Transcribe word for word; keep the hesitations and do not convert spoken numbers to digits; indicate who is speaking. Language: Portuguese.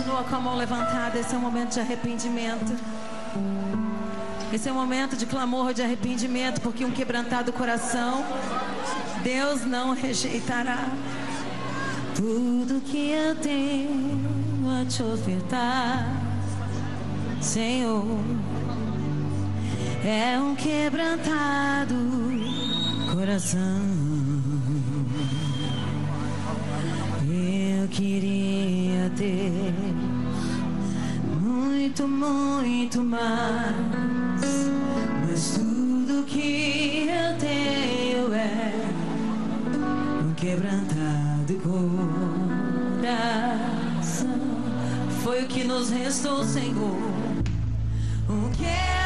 Speaker 1: Continua com a mão levantada. Esse é um momento de arrependimento. Esse é um momento de clamor, de arrependimento, porque um quebrantado coração Deus não rejeitará. Tudo que eu tenho a te ofertar, Senhor, é um quebrantado coração. Eu queria ter muito, muito mais, mas tudo que eu tenho é um quebrantado coração. Foi o que nos restou, Senhor. Um quebrantado